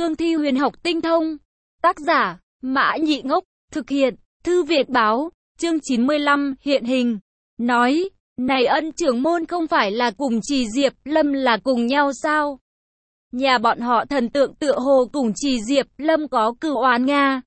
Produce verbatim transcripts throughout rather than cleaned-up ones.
cương thi huyền học tinh thông. Tác giả, Mã Nhị Ngốc, thực hiện, Thư Việt Báo, chương chín mươi lăm, hiện hình. Nói, này Ân trưởng môn không phải là cùng Trì Diệp Lâm là cùng nhau sao? Nhà bọn họ thần tượng tựa hồ cùng Trì Diệp Lâm có cửu oán Nga.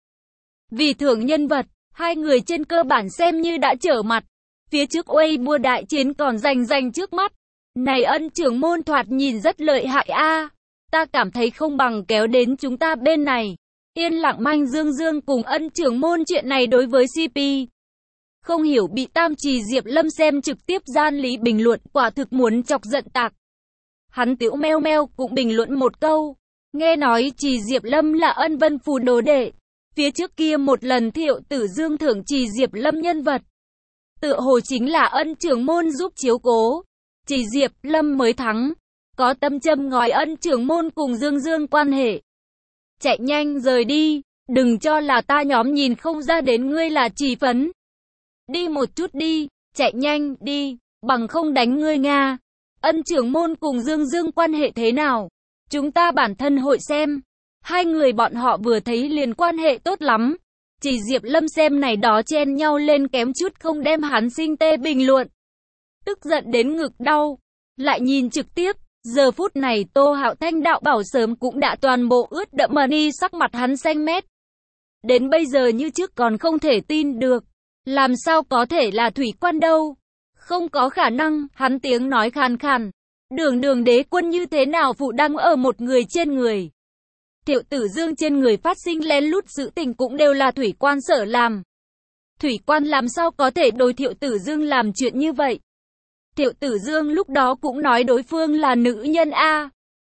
Vì thưởng nhân vật, hai người trên cơ bản xem như đã trở mặt. Phía trước uây bua đại chiến còn rành rành trước mắt. Này Ân trưởng môn thoạt nhìn rất lợi hại a. Ta cảm thấy không bằng kéo đến chúng ta bên này. Yên lặng manh dương dương cùng Ân trưởng môn chuyện này đối với xê pê. Không hiểu bị Tam Trì Diệp Lâm xem trực tiếp gian lý bình luận quả thực muốn chọc giận tạc. Hắn tiểu meo meo cũng bình luận một câu. Nghe nói Trì Diệp Lâm là Ân Vân Phù đồ đệ. Phía trước kia một lần Thiệu Tử Dương thưởng Trì Diệp Lâm nhân vật. Tựa hồ chính là Ân trưởng môn giúp chiếu cố. Trì Diệp Lâm mới thắng. Có tâm châm ngòi Ân trưởng môn cùng Dương Dương quan hệ. Chạy nhanh rời đi. Đừng cho là ta nhóm nhìn không ra đến ngươi là Trì phấn. Đi một chút đi. Chạy nhanh đi. Bằng không đánh ngươi Nga. Ân trưởng môn cùng Dương Dương quan hệ thế nào? Chúng ta bản thân hội xem. Hai người bọn họ vừa thấy liền quan hệ tốt lắm. Trì Diệp Lâm xem này đó chen nhau lên kém chút không đem hắn sinh tê bình luận. Tức giận đến ngực đau. Lại nhìn trực tiếp. Giờ phút này Tô Hạo Thanh đạo bảo sớm cũng đã toàn bộ ướt đẫm mờ ni sắc mặt hắn xanh mét. Đến bây giờ như trước còn không thể tin được. Làm sao có thể là thủy quan đâu? Không có khả năng, hắn tiếng nói khàn khàn. Đường đường đế quân như thế nào phụ đăng ở một người trên người. Thiệu Tử Dương trên người phát sinh lén lút sự tình cũng đều là thủy quan sở làm. Thủy quan làm sao có thể đối Thiệu Tử Dương làm chuyện như vậy? Thiệu Tử Dương lúc đó cũng nói đối phương là nữ nhân A.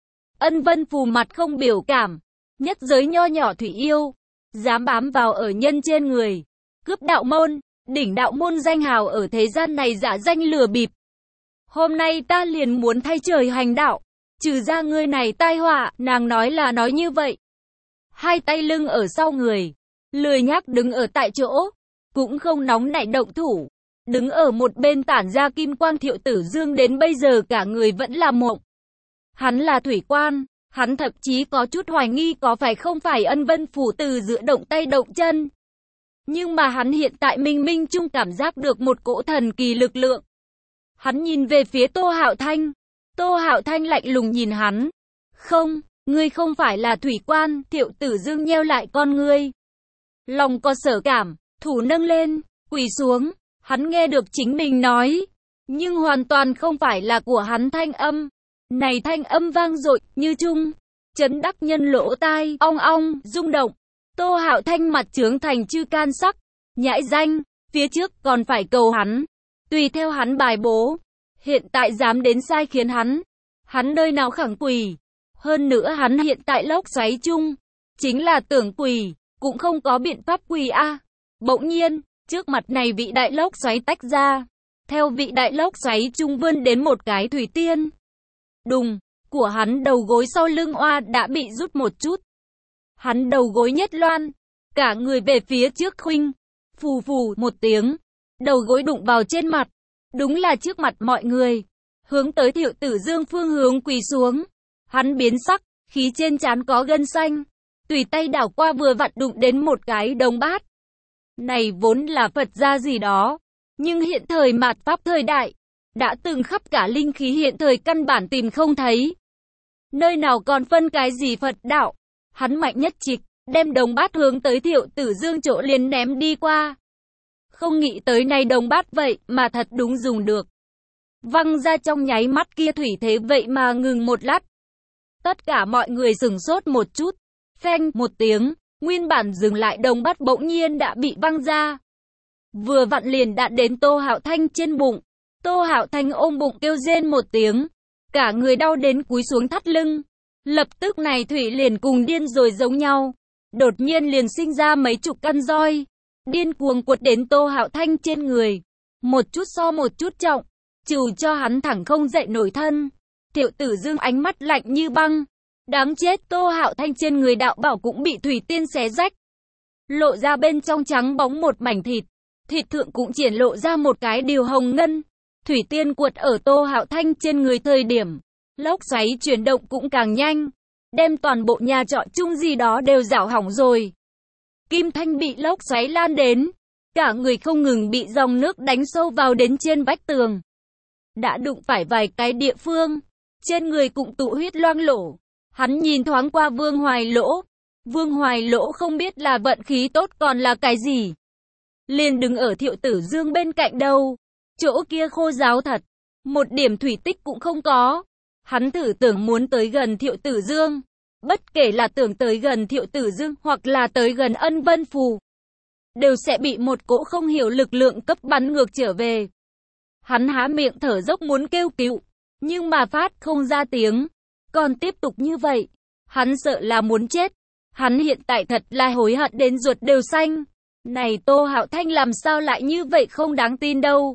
Ân Vân Phù mặt không biểu cảm. Nhất giới nho nhỏ thủy yêu. Dám bám vào ở nhân trên người. Cướp đạo môn. Đỉnh đạo môn danh hào ở thế gian này giả danh lừa bịp. Hôm nay ta liền muốn thay trời hành đạo. Trừ ra ngươi này tai họa, nàng nói là nói như vậy. Hai tay lưng ở sau người. Lười nhác đứng ở tại chỗ. Cũng không nóng nảy động thủ. Đứng ở một bên tản ra kim quang Thiệu Tử Dương đến bây giờ cả người vẫn là mộng. Hắn là thủy quan. Hắn thậm chí có chút hoài nghi có phải không phải Ân Vân Phủ từ giữa động tay động chân. Nhưng mà hắn hiện tại minh minh chung cảm giác được một cỗ thần kỳ lực lượng. Hắn nhìn về phía Tô Hạo Thanh. Tô Hạo Thanh lạnh lùng nhìn hắn. Không, ngươi không phải là thủy quan. Thiệu Tử Dương nheo lại con ngươi. Lòng có sở cảm, thủ nâng lên, quỳ xuống. Hắn nghe được chính mình nói. Nhưng hoàn toàn không phải là của hắn thanh âm. Này thanh âm vang dội như chung. Chấn đắc nhân lỗ tai, ong ong, rung động. Tô Hạo Thanh mặt trướng thành chư can sắc. Nhãi danh, phía trước còn phải cầu hắn. Tùy theo hắn bài bố. Hiện tại dám đến sai khiến hắn. Hắn nơi nào khẳng quỳ. Hơn nữa hắn hiện tại lốc xoáy chung. Chính là tưởng quỳ. Cũng không có biện pháp quỳ a. Bỗng nhiên, trước mặt này vị đại lốc xoáy tách ra. Theo vị đại lốc xoáy chung vươn đến một cái thủy tiên. Đùng, của hắn đầu gối sau lưng oa đã bị rút một chút. Hắn đầu gối nhất loan. Cả người về phía trước khuynh. Phù phù một tiếng. Đầu gối đụng vào trên mặt. Đúng là trước mặt mọi người. Hướng tới Thiệu Tử Dương phương hướng quỳ xuống. Hắn biến sắc. Khí trên trán có gân xanh. Tùy tay đảo qua vừa vặn đụng đến một cái đồng bát. Này vốn là Phật gia gì đó. Nhưng hiện thời mạt pháp thời đại. Đã từng khắp cả linh khí hiện thời căn bản tìm không thấy. Nơi nào còn phân cái gì Phật đạo. Hắn mạnh nhất trịch. Đem đồng bát hướng tới Thiệu Tử Dương chỗ liền ném đi qua. Không nghĩ tới này đồng bát vậy mà thật đúng dùng được. Văng ra trong nháy mắt kia thủy thế vậy mà ngừng một lát. Tất cả mọi người sửng sốt một chút. Phanh một tiếng. Nguyên bản dừng lại đồng bát bỗng nhiên đã bị văng ra. Vừa vặn liền đã đến Tô Hạo Thanh trên bụng. Tô Hạo Thanh ôm bụng kêu rên một tiếng. Cả người đau đến cúi xuống thắt lưng. Lập tức này thủy liền cùng điên rồi giống nhau. Đột nhiên liền sinh ra mấy chục căn roi. Điên cuồng quật đến Tô Hạo Thanh trên người. Một chút so một chút trọng. Trừ cho hắn thẳng không dậy nổi thân. Thiệu Tử Dương ánh mắt lạnh như băng. Đáng chết, Tô Hạo Thanh trên người đạo bảo cũng bị thủy tiên xé rách. Lộ ra bên trong trắng bóng một mảnh thịt. Thịt thượng cũng triển lộ ra một cái điều hồng ngân. Thủy tiên quật ở Tô Hạo Thanh trên người thời điểm. Lốc xoáy chuyển động cũng càng nhanh. đem toàn bộ nhà trọ chung gì đó đều rảo hỏng rồi. Kim Thanh bị lốc xoáy lan đến, cả người không ngừng bị dòng nước đánh sâu vào đến trên vách tường. Đã đụng phải vài cái địa phương, trên người cũng tụ huyết loang lổ. Hắn nhìn thoáng qua Vương Hoài Lỗ. Vương Hoài Lỗ không biết là vận khí tốt còn là cái gì. Liền đứng ở Thiệu Tử Dương bên cạnh đâu. Chỗ kia khô ráo thật, một điểm thủy tích cũng không có. Hắn thử tưởng muốn tới gần Thiệu Tử Dương. Bất kể là tưởng tới gần Thiệu Tử Dương hoặc là tới gần Ân Vân Phù, đều sẽ bị một cỗ không hiểu lực lượng cấp bắn ngược trở về. Hắn há miệng thở dốc muốn kêu cứu, nhưng mà phát không ra tiếng. Còn tiếp tục như vậy, hắn sợ là muốn chết. Hắn hiện tại thật là hối hận đến ruột đều xanh. Này Tô Hạo Thanh làm sao lại như vậy không đáng tin đâu.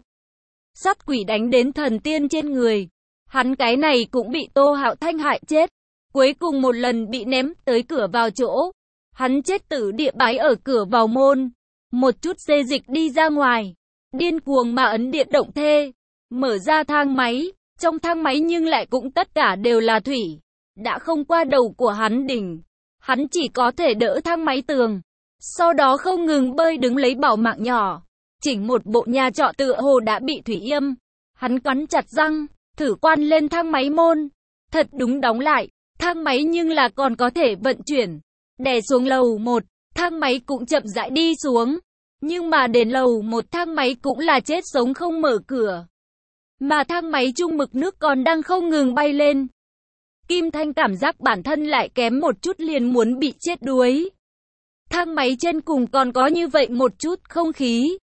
Sát quỷ đánh đến thần tiên trên người. Hắn cái này cũng bị Tô Hạo Thanh hại chết. Cuối cùng một lần bị ném tới cửa vào chỗ. Hắn chết tử địa bái ở cửa vào môn. Một chút xê dịch đi ra ngoài. Điên cuồng mà ấn điện động thê. Mở ra thang máy. Trong thang máy nhưng lại cũng tất cả đều là thủy. Đã không qua đầu của hắn đỉnh. Hắn chỉ có thể đỡ thang máy tường. Sau đó không ngừng bơi đứng lấy bảo mạng nhỏ. Chỉnh một bộ nhà trọ tựa hồ đã bị thủy yêm. Hắn cắn chặt răng, thử quan lên thang máy môn. Thật đúng đóng lại. Thang máy nhưng là còn có thể vận chuyển. Đè xuống lầu một, thang máy cũng chậm rãi đi xuống. Nhưng mà đến lầu một thang máy cũng là chết sống không mở cửa. Mà thang máy chung mực nước còn đang không ngừng bay lên. Kim Thanh cảm giác bản thân lại kém một chút liền muốn bị chết đuối. Thang máy trên cùng còn có như vậy một chút không khí.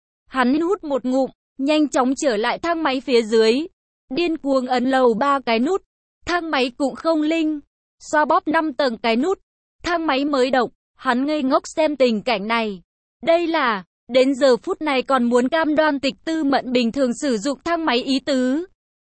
Hắn hút một ngụm, nhanh chóng trở lại thang máy phía dưới. Điên cuồng ấn lầu ba cái nút. Thang máy cũng không linh. Xoa bóp năm tầng cái nút. Thang máy mới động. Hắn ngây ngốc xem tình cảnh này. Đây là, đến giờ phút này còn muốn cam đoan Tịch Tư Mẫn bình thường sử dụng thang máy ý tứ.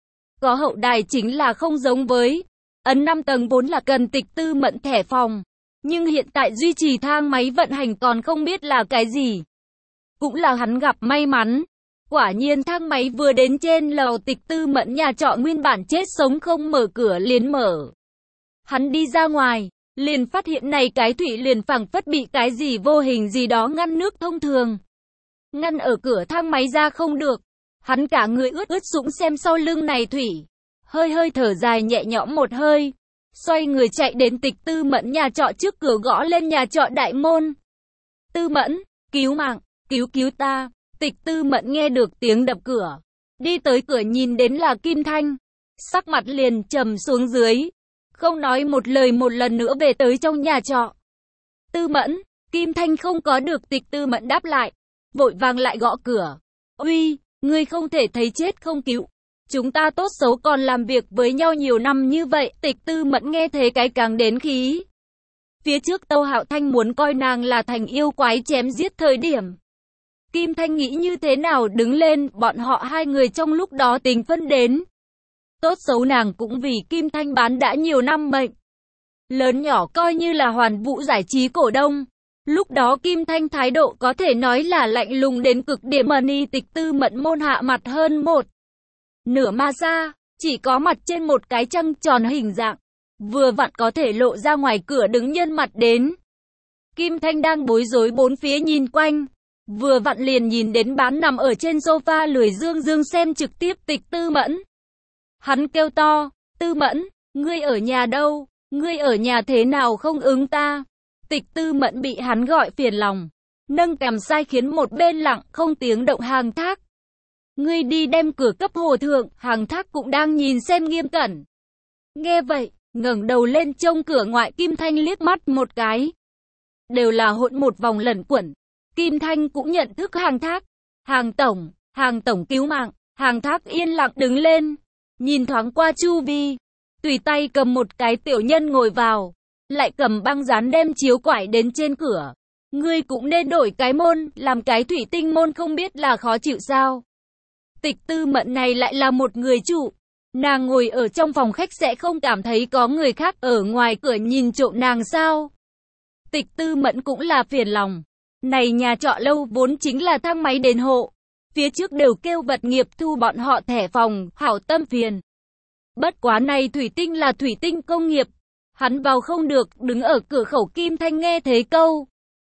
Có hậu đài chính là không giống với. Ấn năm tầng vốn là cần Tịch Tư Mẫn thẻ phòng. Nhưng hiện tại duy trì thang máy vận hành còn không biết là cái gì. Cũng là hắn gặp may mắn. Quả nhiên thang máy vừa đến trên lầu Tịch Tư Mẫn nhà trọ nguyên bản chết sống không mở cửa liền mở. Hắn đi ra ngoài, liền phát hiện này cái thủy liền phẳng phất bị cái gì vô hình gì đó ngăn nước thông thường. Ngăn ở cửa thang máy ra không được. Hắn cả người ướt ướt sũng xem sau lưng này thủy. Hơi hơi thở dài nhẹ nhõm một hơi. Xoay người chạy đến Tịch Tư Mẫn nhà trọ trước cửa gõ lên nhà trọ đại môn. Tư Mẫn, cứu mạng, cứu cứu ta. Tịch Tư Mẫn nghe được tiếng đập cửa. Đi tới cửa nhìn đến là Kim Thanh. Sắc mặt liền trầm xuống dưới. Không nói một lời một lần nữa về tới trong nhà trọ. Tư Mẫn, Kim Thanh không có được Tịch Tư Mẫn đáp lại. Vội vàng lại gõ cửa. Uy, ngươi không thể thấy chết không cứu. Chúng ta tốt xấu còn làm việc với nhau nhiều năm như vậy. Tịch Tư Mẫn nghe thế cái càng đến khí. Phía trước Tô Hạo Thanh muốn coi nàng là thành yêu quái chém giết thời điểm. Kim Thanh nghĩ như thế nào đứng lên, bọn họ hai người trong lúc đó tình phân đến. Tốt xấu nàng cũng vì Kim Thanh bán đã nhiều năm mệnh. Lớn nhỏ coi như là Hoàn Vũ giải trí cổ đông. Lúc đó Kim Thanh thái độ có thể nói là lạnh lùng đến cực điểm, mà ni Tịch Tư Mẫn môn hạ mặt hơn một nửa ma ra, chỉ có mặt trên một cái trăng tròn hình dạng. Vừa vặn có thể lộ ra ngoài cửa đứng nhân mặt đến. Kim Thanh đang bối rối bốn phía nhìn quanh. Vừa vặn liền nhìn đến bán nằm ở trên sofa lười dương dương xem trực tiếp Tịch Tư Mẫn. Hắn kêu to, Tư Mẫn, ngươi ở nhà đâu, ngươi ở nhà thế nào không ứng ta. Tịch Tư Mẫn bị hắn gọi phiền lòng, nâng cằm sai khiến một bên lặng không tiếng động Hàng Thác. Ngươi đi đem cửa cấp Hồ Thượng. Hàng Thác cũng đang nhìn xem nghiêm cẩn. Nghe vậy, ngẩng đầu lên trông cửa ngoại Kim Thanh liếc mắt một cái. Đều là hỗn một vòng lẩn quẩn. Kim Thanh cũng nhận thức Hàng Thác. Hàng tổng, Hàng tổng cứu mạng. Hàng Thác yên lặng đứng lên, nhìn thoáng qua chu vi, tùy tay cầm một cái tiểu nhân ngồi vào, lại cầm băng dán đem chiếu quải đến trên cửa. Ngươi cũng nên đổi cái môn, làm cái thủy tinh môn không biết là khó chịu sao. Tịch Tư Mẫn này lại là một người chủ. Nàng ngồi ở trong phòng khách sẽ không cảm thấy có người khác ở ngoài cửa nhìn trộm nàng sao. Tịch Tư Mẫn cũng là phiền lòng. Này nhà trọ lâu vốn chính là thang máy đền hộ. Phía trước đều kêu vật nghiệp thu bọn họ thẻ phòng, hảo tâm phiền. Bất quá này thủy tinh là thủy tinh công nghiệp. Hắn vào không được, đứng ở cửa khẩu. Kim Thanh nghe thấy câu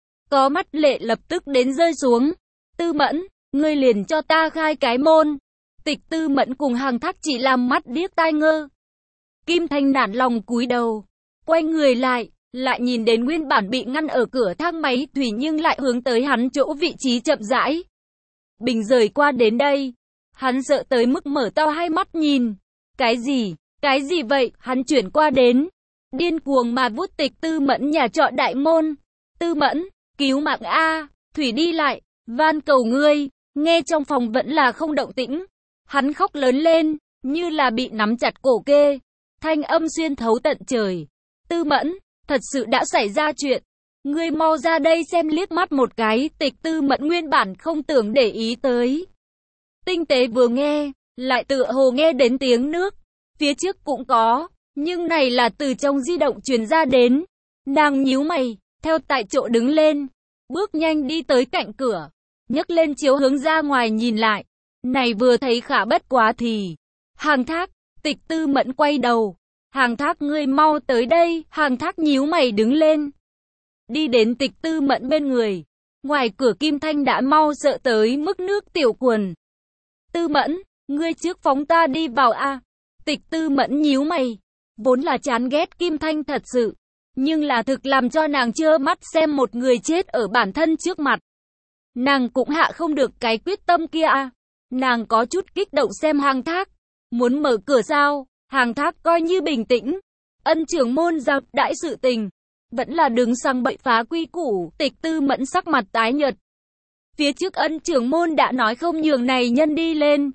có mắt lệ lập tức đến rơi xuống. Tư Mẫn, ngươi liền cho ta khai cái môn. Tịch Tư Mẫn cùng Hàng Thác chỉ làm mắt điếc tai ngơ. Kim Thanh nản lòng cúi đầu, quay người lại, lại nhìn đến nguyên bản bị ngăn ở cửa thang máy Thủy nhưng lại hướng tới hắn chỗ vị trí chậm rãi. Bình rời qua đến đây, hắn sợ tới mức mở to hai mắt nhìn. Cái gì? Cái gì vậy? Hắn chuyển qua đến, điên cuồng mà vút Tịch Tư Mẫn nhà trọ đại môn. Tư Mẫn, cứu mạng a, Thủy đi lại, van cầu ngươi. Nghe trong phòng vẫn là không động tĩnh, hắn khóc lớn lên, như là bị nắm chặt cổ kê. Thanh âm xuyên thấu tận trời. Tư Mẫn, thật sự đã xảy ra chuyện. Ngươi mau ra đây xem. Liếc mắt một cái, Tịch Tư Mẫn nguyên bản không tưởng để ý tới. Tinh tế vừa nghe, lại tựa hồ nghe đến tiếng nước. Phía trước cũng có, nhưng này là từ trong di động truyền ra đến. Nàng nhíu mày, theo tại chỗ đứng lên, bước nhanh đi tới cạnh cửa, nhấc lên chiếu hướng ra ngoài nhìn lại. Này vừa thấy khả bất quá thì Hàng Thác. Tịch Tư Mẫn quay đầu. Hàng Thác, ngươi mau tới đây. Hàng Thác nhíu mày đứng lên, đi đến Tịch Tư Mẫn bên người. Ngoài cửa Kim Thanh đã mau sợ tới mức nước tiểu quần. Tư Mẫn, ngươi trước phóng ta đi vào a. Tịch Tư Mẫn nhíu mày, vốn là chán ghét Kim Thanh thật sự, nhưng là thực làm cho nàng trơ mắt xem một người chết ở bản thân trước mặt. Nàng cũng hạ không được cái quyết tâm kia a. Nàng có chút kích động xem Hàng Thác, muốn mở cửa sao. Hàng Thác coi như bình tĩnh. Ân trưởng môn giao đãi sự tình, vẫn là đứng sang bậy phá quy củ. Tịch Tư Mẫn sắc mặt tái nhợt. Phía trước ân trưởng môn đã nói không nhường này nhân đi lên.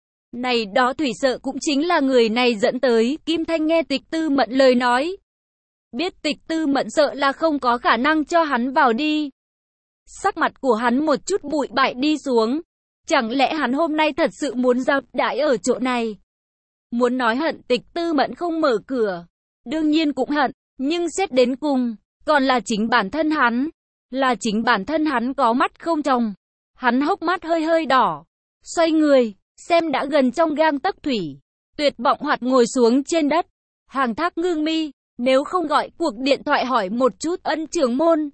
Này đó Thủy sợ cũng chính là người này dẫn tới. Kim Thanh nghe Tịch Tư Mẫn lời nói, biết Tịch Tư Mẫn sợ là không có khả năng cho hắn vào đi. Sắc mặt của hắn một chút bụi bại đi xuống. Chẳng lẽ hắn hôm nay thật sự muốn giao đãi ở chỗ này? Muốn nói hận Tịch Tư Mẫn không mở cửa, đương nhiên cũng hận, nhưng xét đến cùng, còn là chính bản thân hắn. Là chính bản thân hắn có mắt không tròng. Hắn hốc mắt hơi hơi đỏ, xoay người, xem đã gần trong gang tấc Thủy. Tuyệt vọng hoạt ngồi xuống trên đất. Hàng Thác ngưng mi, nếu không gọi cuộc điện thoại hỏi một chút ân trưởng môn.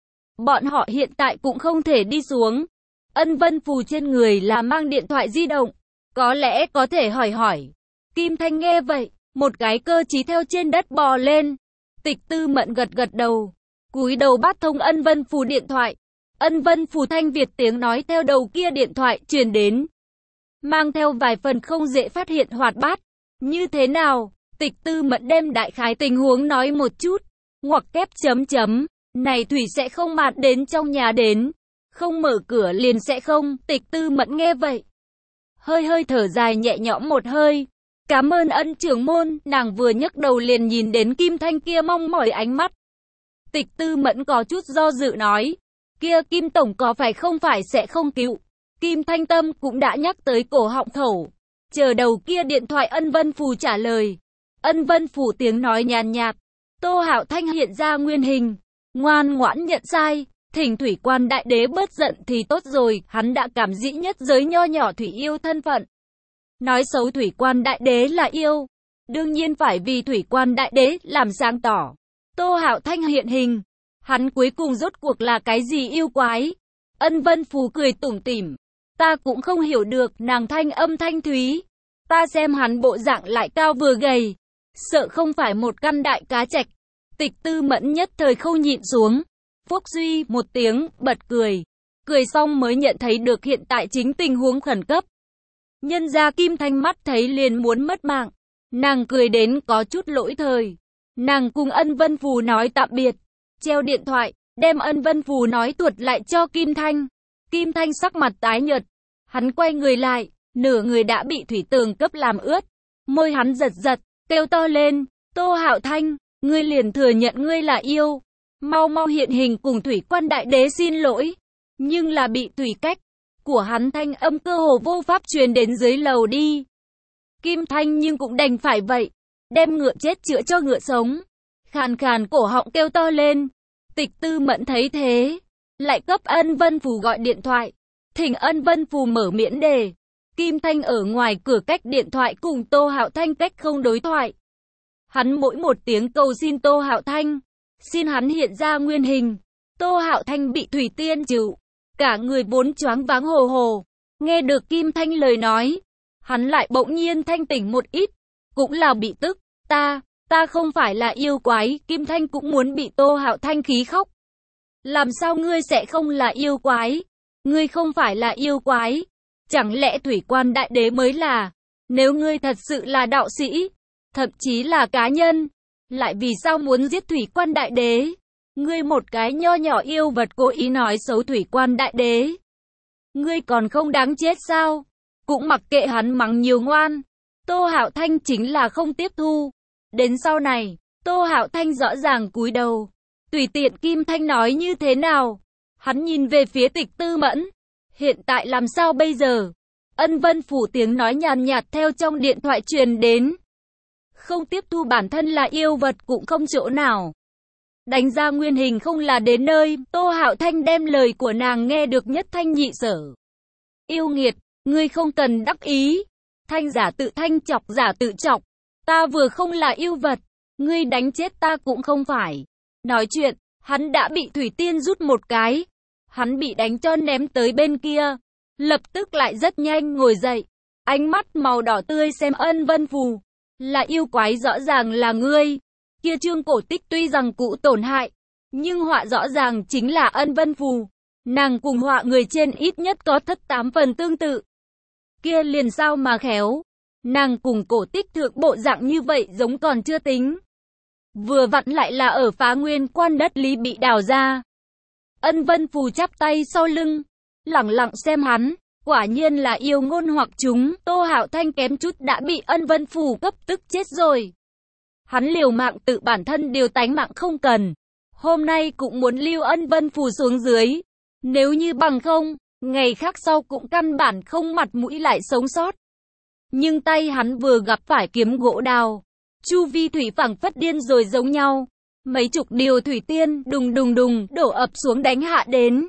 Bọn họ hiện tại cũng không thể đi xuống. Ân Vân Phù trên người là mang điện thoại di động, có lẽ có thể hỏi hỏi. Kim Thanh nghe vậy, một cái cơ trí theo trên đất bò lên. Tịch Tư Mẫn gật gật đầu, cúi đầu bắt thông Ân Vân Phù điện thoại. Ân Vân Phù thanh Việt tiếng nói theo đầu kia điện thoại truyền đến, mang theo vài phần không dễ phát hiện hoạt bát. Như thế nào? Tịch Tư Mẫn đem đại khái tình huống nói một chút. Ngoặc kép chấm chấm, này Thủy sẽ không mạt đến trong nhà đến, không mở cửa liền sẽ không. Tịch Tư Mẫn nghe vậy, hơi hơi thở dài nhẹ nhõm một hơi. Cảm ơn ân trưởng môn. Nàng vừa nhấc đầu liền nhìn đến Kim Thanh kia mong mỏi ánh mắt. Tịch Tư Mẫn có chút do dự nói, kia Kim tổng có phải không phải sẽ không cứu. Kim Thanh tâm cũng đã nhắc tới cổ họng khẩu, chờ đầu kia điện thoại Ân Vân Phù trả lời. Ân Vân Phù tiếng nói nhàn nhạt, Tô Hạo Thanh hiện ra nguyên hình, ngoan ngoãn nhận sai, thỉnh Thủy Quan Đại Đế bớt giận thì tốt rồi. Hắn đã cảm dĩ nhất giới nho nhỏ Thủy yêu thân phận, nói xấu Thủy Quan Đại Đế là yêu, đương nhiên phải vì Thủy Quan Đại Đế làm sáng tỏ. Tô Hạo Thanh hiện hình, hắn cuối cùng rốt cuộc là cái gì yêu quái? Ân Vân Phù cười tủm tỉm, ta cũng không hiểu được. Nàng thanh âm thanh thúy, ta xem hắn bộ dạng lại cao vừa gầy, sợ không phải một căn đại cá trạch. Tịch Tư Mẫn nhất thời không nhịn xuống, phốc duy một tiếng bật cười, cười xong mới nhận thấy được hiện tại chính tình huống khẩn cấp. Nhân ra Kim Thanh mắt thấy liền muốn mất mạng, nàng cười đến có chút lỗi thời. Nàng cùng Ân Vân Phù nói tạm biệt, treo điện thoại, đem Ân Vân Phù nói tuột lại cho Kim Thanh. Kim Thanh sắc mặt tái nhợt, hắn quay người lại, nửa người đã bị thủy tường cấp làm ướt, môi hắn giật giật, kêu to lên, Tô Hạo Thanh, ngươi liền thừa nhận ngươi là yêu, mau mau hiện hình cùng Thủy Quan Đại Đế xin lỗi. Nhưng là bị Thủy cách của hắn thanh âm cơ hồ vô pháp truyền đến dưới lầu đi. Kim Thanh nhưng cũng đành phải vậy, đem ngựa chết chữa cho ngựa sống, khàn khàn cổ họng kêu to lên. Tịch Tư Mẫn thấy thế, lại cấp Ân Vân Phù gọi điện thoại, thỉnh Ân Vân Phù mở miễn đề. Kim Thanh ở ngoài cửa cách điện thoại cùng Tô Hạo Thanh cách không đối thoại. Hắn mỗi một tiếng cầu xin Tô Hạo Thanh, xin hắn hiện ra nguyên hình. Tô Hạo Thanh bị Thủy Tiên chịu, cả người vốn choáng váng hồ hồ. Nghe được Kim Thanh lời nói, hắn lại bỗng nhiên thanh tỉnh một ít, cũng là bị tức. Ta, ta không phải là yêu quái. Kim Thanh cũng muốn bị Tô Hạo Thanh khí khóc. Làm sao ngươi sẽ không là yêu quái? Ngươi không phải là yêu quái. Chẳng lẽ Thủy Quan Đại Đế mới là? Nếu ngươi thật sự là đạo sĩ, thậm chí là cá nhân, lại vì sao muốn giết Thủy Quan Đại Đế? Ngươi một cái nho nhỏ yêu vật cố ý nói xấu Thủy Quan Đại Đế. Ngươi còn không đáng chết sao? Cũng mặc kệ hắn mắng nhiều ngoan. Tô Hạo Thanh chính là không tiếp thu. Đến sau này, Tô Hạo Thanh rõ ràng cúi đầu. Tùy tiện Kim Thanh nói như thế nào. Hắn nhìn về phía Tịch Tư Mẫn. Hiện tại làm sao bây giờ? Ân Vân Phủ tiếng nói nhàn nhạt theo trong điện thoại truyền đến. Không tiếp thu bản thân là yêu vật cũng không chỗ nào. Đánh ra nguyên hình không là đến nơi. Tô Hạo Thanh đem lời của nàng nghe được nhất thanh nhị sở. Yêu nghiệt, ngươi không cần đắc ý. Thanh giả tự thanh, chọc giả tự chọc. Ta vừa không là yêu vật, ngươi đánh chết ta cũng không phải. Nói chuyện, hắn đã bị Thủy Tiên rút một cái. Hắn bị đánh cho ném tới bên kia. Lập tức lại rất nhanh ngồi dậy. Ánh mắt màu đỏ tươi xem Ân Vân Phù. Là yêu quái rõ ràng là ngươi. Kia Trương Cổ Tích tuy rằng cụ tổn hại, nhưng họa rõ ràng chính là Ân Vân Phù. Nàng cùng họa người trên ít nhất có thất tám phần tương tự. Kia liền sao mà khéo. Nàng cùng Cổ Tích thượng bộ dạng như vậy giống còn chưa tính. Vừa vặn lại là ở Phá Nguyên Quan đất lý bị đào ra. Ân Vân Phù chắp tay sau lưng, lẳng lặng xem hắn. Quả nhiên là yêu ngôn hoặc chúng. Tô Hạo Thanh kém chút đã bị Ân Vân Phù cấp tức chết rồi. Hắn liều mạng tự bản thân điều tánh mạng không cần. Hôm nay cũng muốn lưu Ân Vân Phù xuống dưới. Nếu như bằng không, ngày khác sau cũng căn bản không mặt mũi lại sống sót. Nhưng tay hắn vừa gặp phải kiếm gỗ đào. Chu vi thủy phảng phất điên rồi giống nhau. Mấy chục điều thủy tiên đùng đùng đùng đổ ập xuống đánh hạ đến.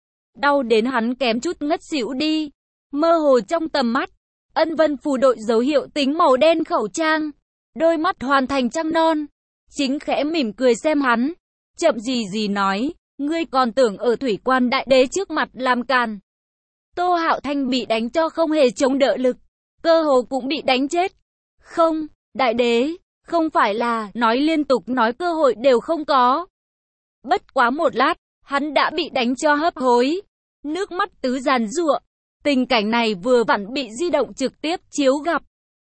Đau đến hắn kém chút ngất xỉu đi. Mơ hồ trong tầm mắt, Ân Vân Phù đội dấu hiệu tính màu đen khẩu trang. Đôi mắt hoàn thành trăng non. Chính khẽ mỉm cười xem hắn. Chậm gì gì nói, ngươi còn tưởng ở Thủy Quan Đại Đế trước mặt làm càn. Tô Hạo Thanh bị đánh cho không hề chống đỡ lực. Cơ hồ cũng bị đánh chết. Không, Đại Đế, không phải là, nói liên tục nói cơ hội đều không có. Bất quá một lát, hắn đã bị đánh cho hấp hối. Nước mắt tứ giàn giụa. Tình cảnh này vừa vặn bị di động trực tiếp chiếu gặp.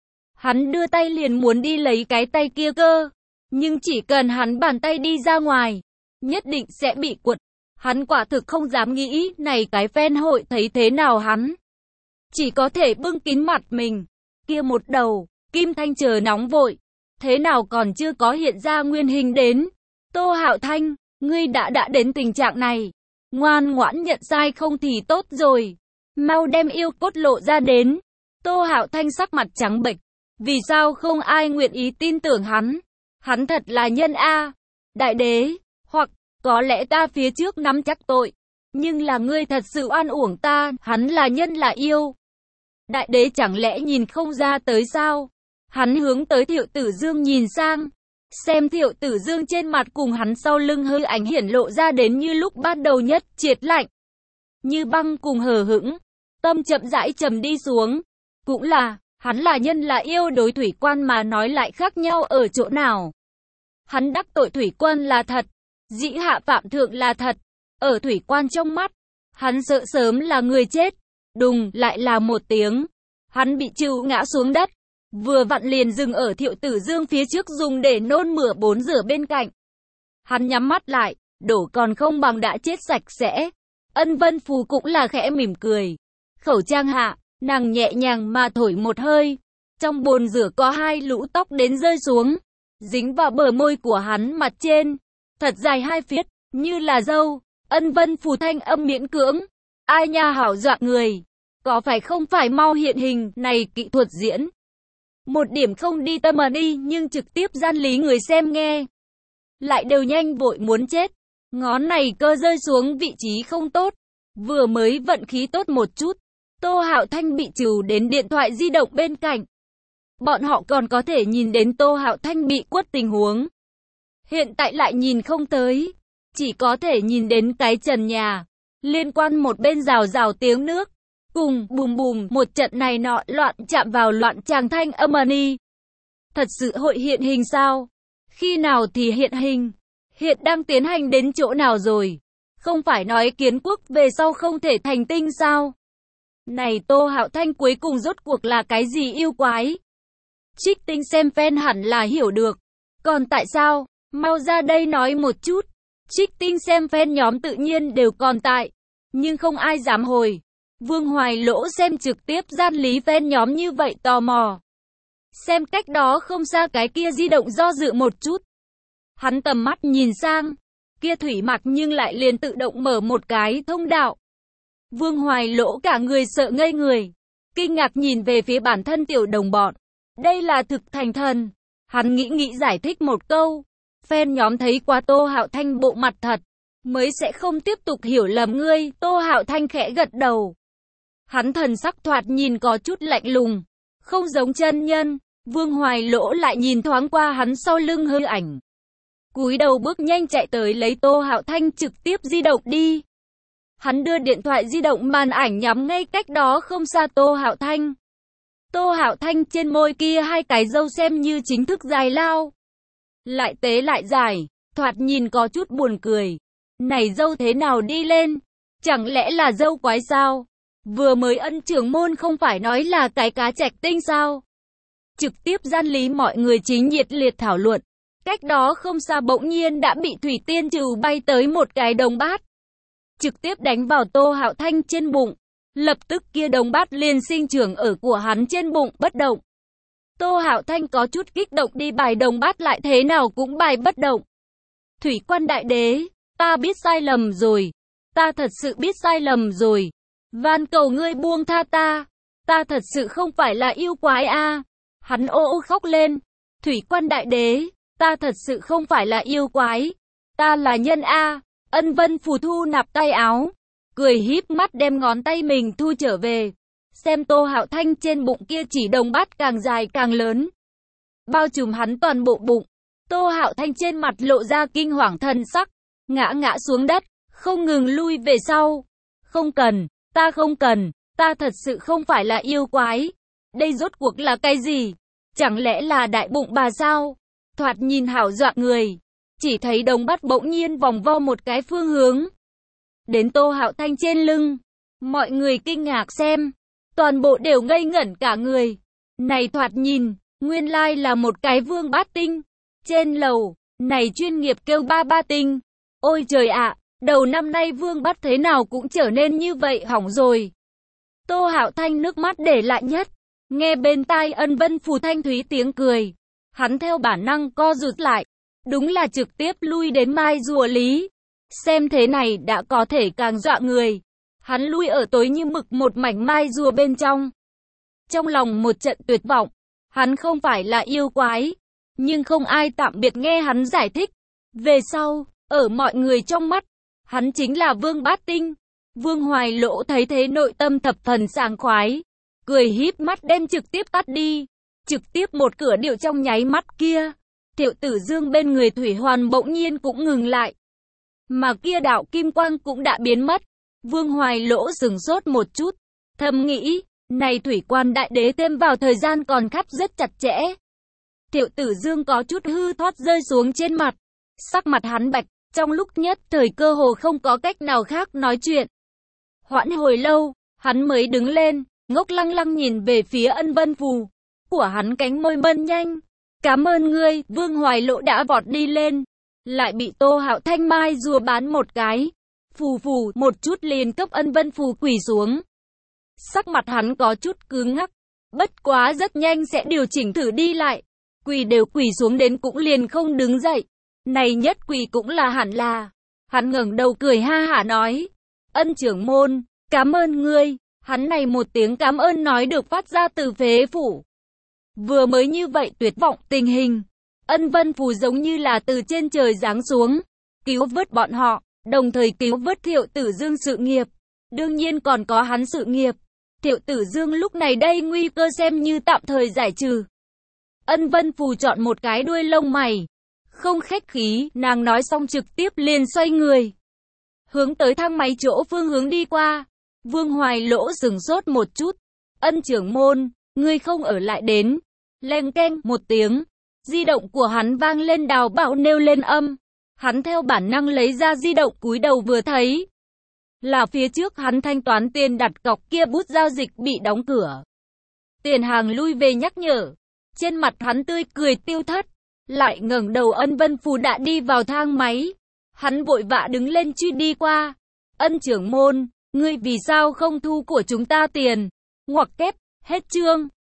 Hắn đưa tay liền muốn đi lấy cái tay kia cơ. Nhưng chỉ cần hắn bàn tay đi ra ngoài, nhất định sẽ bị quật. Hắn quả thực không dám nghĩ này cái fan hội thấy thế nào hắn. Chỉ có thể bưng kín mặt mình. Kia một đầu, Kim Thanh chờ nóng vội. Thế nào còn chưa có hiện ra nguyên hình đến. Tô Hạo Thanh, ngươi đã đã đến tình trạng này. Ngoan ngoãn nhận sai không thì tốt rồi. Mau đem yêu cốt lộ ra đến. Tô Hạo Thanh sắc mặt trắng bệch. Vì sao không ai nguyện ý tin tưởng hắn? Hắn thật là nhân A. Đại Đế, hoặc có lẽ ta phía trước nắm chắc tội. Nhưng là ngươi thật sự oan uổng ta, hắn là nhân là yêu. Đại Đế chẳng lẽ nhìn không ra tới sao? Hắn hướng tới Thiệu Tử Dương nhìn sang. Xem Thiệu Tử Dương trên mặt cùng hắn sau lưng hơi ảnh hiển lộ ra đến như lúc ban đầu nhất, triệt lạnh. Như băng cùng hờ hững. Tâm chậm rãi trầm đi xuống. Cũng là, hắn là nhân là yêu đối Thủy Quan mà nói lại khác nhau ở chỗ nào. Hắn đắc tội Thủy Quan là thật. Dĩ hạ phạm thượng là thật. Ở Thủy Quan trong mắt, hắn sợ sớm là người chết. Đùng lại là một tiếng. Hắn bị chịu ngã xuống đất. Vừa vặn liền dừng ở Thiệu Tử Dương phía trước dùng để nôn mửa bốn rửa bên cạnh. Hắn nhắm mắt lại, đổ còn không bằng đã chết sạch sẽ. Ân Vân Phù cũng là khẽ mỉm cười. Khẩu trang hạ, nàng nhẹ nhàng mà thổi một hơi. Trong bồn rửa có hai lũ tóc đến rơi xuống. Dính vào bờ môi của hắn mặt trên. Thật dài hai phiết, như là dâu. Ân Vân Phù thanh âm miễn cưỡng. Ai nha hảo dọa người. Có phải không phải mau hiện hình này kỹ thuật diễn. Một điểm không đi tâm mà đi nhưng trực tiếp gian lý người xem nghe. Lại đều nhanh vội muốn chết. Ngón này cơ rơi xuống vị trí không tốt. Vừa mới vận khí tốt một chút. Tô Hạo Thanh bị trừ đến điện thoại di động bên cạnh. bọn họ còn có thể nhìn đến Tô Hạo Thanh bị quất tình huống. Hiện tại lại nhìn không tới, chỉ có thể nhìn đến cái trần nhà, liên quan một bên rào rào tiếng nước, cùng bùm bùm một trận này nọ loạn chạm vào loạn tràng thanh âm ầm. Thật sự hội hiện hình sao? Khi nào thì hiện hình? Hiện đang tiến hành đến chỗ nào rồi? Không phải nói kiến quốc về sau không thể thành tinh sao? Này Tô Hạo Thanh cuối cùng rốt cuộc là cái gì yêu quái? Trích Tinh xem fan hẳn là hiểu được. Còn tại sao? Mau ra đây nói một chút. Trích Tinh xem fan nhóm tự nhiên đều còn tại, nhưng không ai dám hồi. Vương Hoài Lỗ xem trực tiếp gian lý fan nhóm như vậy tò mò. Xem cách đó không xa cái kia di động do dự một chút. Hắn tầm mắt nhìn sang, kia thủy mặc nhưng lại liền tự động mở một cái thông đạo. Vương Hoài Lỗ cả người sợ ngây người, kinh ngạc nhìn về phía bản thân tiểu đồng bọn. Đây là thực thành thần. Hắn nghĩ nghĩ giải thích một câu. Fan nhóm thấy qua Tô Hạo Thanh bộ mặt thật, mới sẽ không tiếp tục hiểu lầm ngươi. Tô Hạo Thanh khẽ gật đầu. Hắn thần sắc thoạt nhìn có chút lạnh lùng, không giống chân nhân. Vương Hoài Lỗ lại nhìn thoáng qua hắn sau lưng hư ảnh, cúi đầu bước nhanh chạy tới lấy Tô Hạo Thanh trực tiếp di động đi. Hắn đưa điện thoại di động màn ảnh nhắm ngay cách đó không xa Tô Hạo Thanh. Tô Hạo Thanh trên môi kia hai cái râu xem như chính thức dài lao, lại tế lại dài, thoạt nhìn có chút buồn cười. Này râu thế nào đi lên? Chẳng lẽ là râu quái sao? Vừa mới Ân trưởng môn không phải nói là cái cá trạch tinh sao? Trực tiếp gian lý mọi người chính nhiệt liệt thảo luận. Cách đó không xa bỗng nhiên đã bị Thủy Tiên Trừ bay tới một cái đồng bát, trực tiếp đánh vào Tô Hạo Thanh trên bụng. Lập tức kia đồng bát liền sinh trưởng ở của hắn trên bụng bất động. Tô Hạo Thanh có chút kích động đi bài đồng bát lại thế nào cũng bài bất động. Thủy Quan Đại Đế, ta biết sai lầm rồi. Ta thật sự biết sai lầm rồi. Van cầu ngươi buông tha ta. Ta thật sự không phải là yêu quái a. Hắn ô ô khóc lên. Thủy Quan Đại Đế, ta thật sự không phải là yêu quái. Ta là nhân a. Ân Vân Phù thu nạp tay áo, cười híp mắt đem ngón tay mình thu trở về. Xem Tô Hạo Thanh trên bụng kia chỉ đồng bát càng dài càng lớn, bao trùm hắn toàn bộ bụng. Tô Hạo Thanh trên mặt lộ ra kinh hoàng thần sắc, ngã ngã xuống đất, không ngừng lui về sau. Không cần, ta không cần, ta thật sự không phải là yêu quái. Đây rốt cuộc là cái gì? Chẳng lẽ là đại bụng bà sao? Thoạt nhìn hảo dọa người. Chỉ thấy đồng bát bỗng nhiên vòng vo một cái phương hướng, đến Tô Hạo Thanh trên lưng. Mọi người kinh ngạc xem, toàn bộ đều ngây ngẩn cả người. Này thoạt nhìn, nguyên lai là một cái vương bát tinh. Trên lầu, này chuyên nghiệp kêu ba ba tinh. Ôi trời ạ, đầu năm nay vương bát thế nào cũng trở nên như vậy hỏng rồi. Tô Hạo Thanh nước mắt để lại nhất, nghe bên tai Ân Vân Phù thanh thúy tiếng cười. Hắn theo bản năng co rụt lại, đúng là trực tiếp lui đến mai rùa lý. Xem thế này đã có thể càng dọa người. Hắn lui ở tối như mực một mảnh mai rùa bên trong. Trong lòng một trận tuyệt vọng. Hắn không phải là yêu quái, nhưng không ai tạm biệt nghe hắn giải thích. Về sau, ở mọi người trong mắt, hắn chính là vương bát tinh. Vương Hoài Lỗ thấy thế nội tâm thập phần sảng khoái, cười híp mắt đem trực tiếp tắt đi. Trực tiếp một cửa điệu trong nháy mắt kia, Thiệu Tử Dương bên người Thủy Hoàn bỗng nhiên cũng ngừng lại, mà kia đạo kim quang cũng đã biến mất. Vương Hoài Lỗ sừng sốt một chút, thầm nghĩ, này Thủy Quan Đại Đế thêm vào thời gian còn khắp rất chặt chẽ. Thiệu Tử Dương có chút hư thoát rơi xuống trên mặt, sắc mặt hắn bạch, trong lúc nhất thời cơ hồ không có cách nào khác nói chuyện. Hoãn hồi lâu, hắn mới đứng lên, ngốc lăng lăng nhìn về phía Ân Vân Phù. Của hắn cánh môi mân nhanh. Cảm ơn ngươi. Vương Hoài Lỗ đã vọt đi lên, lại bị Tô Hạo Thanh mai rùa bán một cái. Phù phù một chút liền cấp Ân Vân Phù quỳ xuống. Sắc mặt hắn có chút cứng ngắc, bất quá rất nhanh sẽ điều chỉnh thử đi lại. Quỳ đều quỳ xuống đến cũng liền không đứng dậy. Này nhất quỳ cũng là hẳn là. Hắn ngẩng đầu cười ha hả nói, Ân trưởng môn, cảm ơn ngươi. Hắn này một tiếng cảm ơn nói được phát ra từ phế phủ. Vừa mới như vậy tuyệt vọng tình hình, Ân Vân Phù giống như là từ trên trời giáng xuống, cứu vớt bọn họ, đồng thời cứu vớt Thiệu Tử Dương sự nghiệp. Đương nhiên còn có hắn sự nghiệp. Thiệu Tử Dương lúc này đây nguy cơ xem như tạm thời giải trừ. Ân Vân Phù chọn một cái đuôi lông mày. Không khách khí, nàng nói xong trực tiếp liền xoay người. Hướng tới thang máy chỗ phương hướng đi qua. Vương Hoài Lỗ sừng sốt một chút. Ân trưởng môn, ngươi không ở lại đến. Leng keng một tiếng. Di động của hắn vang lên, Đào Bảo nêu lên âm. Hắn theo bản năng lấy ra di động, cúi đầu vừa thấy. Là phía trước hắn thanh toán tiền đặt cọc kia bút giao dịch bị đóng cửa. Tiền hàng lui về nhắc nhở. Trên mặt hắn tươi cười tiêu thất. Lại ngẩng đầu, Ân Vân Phù đã đi vào thang máy. Hắn vội vã đứng lên truy đi qua. Ân trưởng môn, ngươi vì sao không thu của chúng ta tiền? Ngoặc kép, hết chương.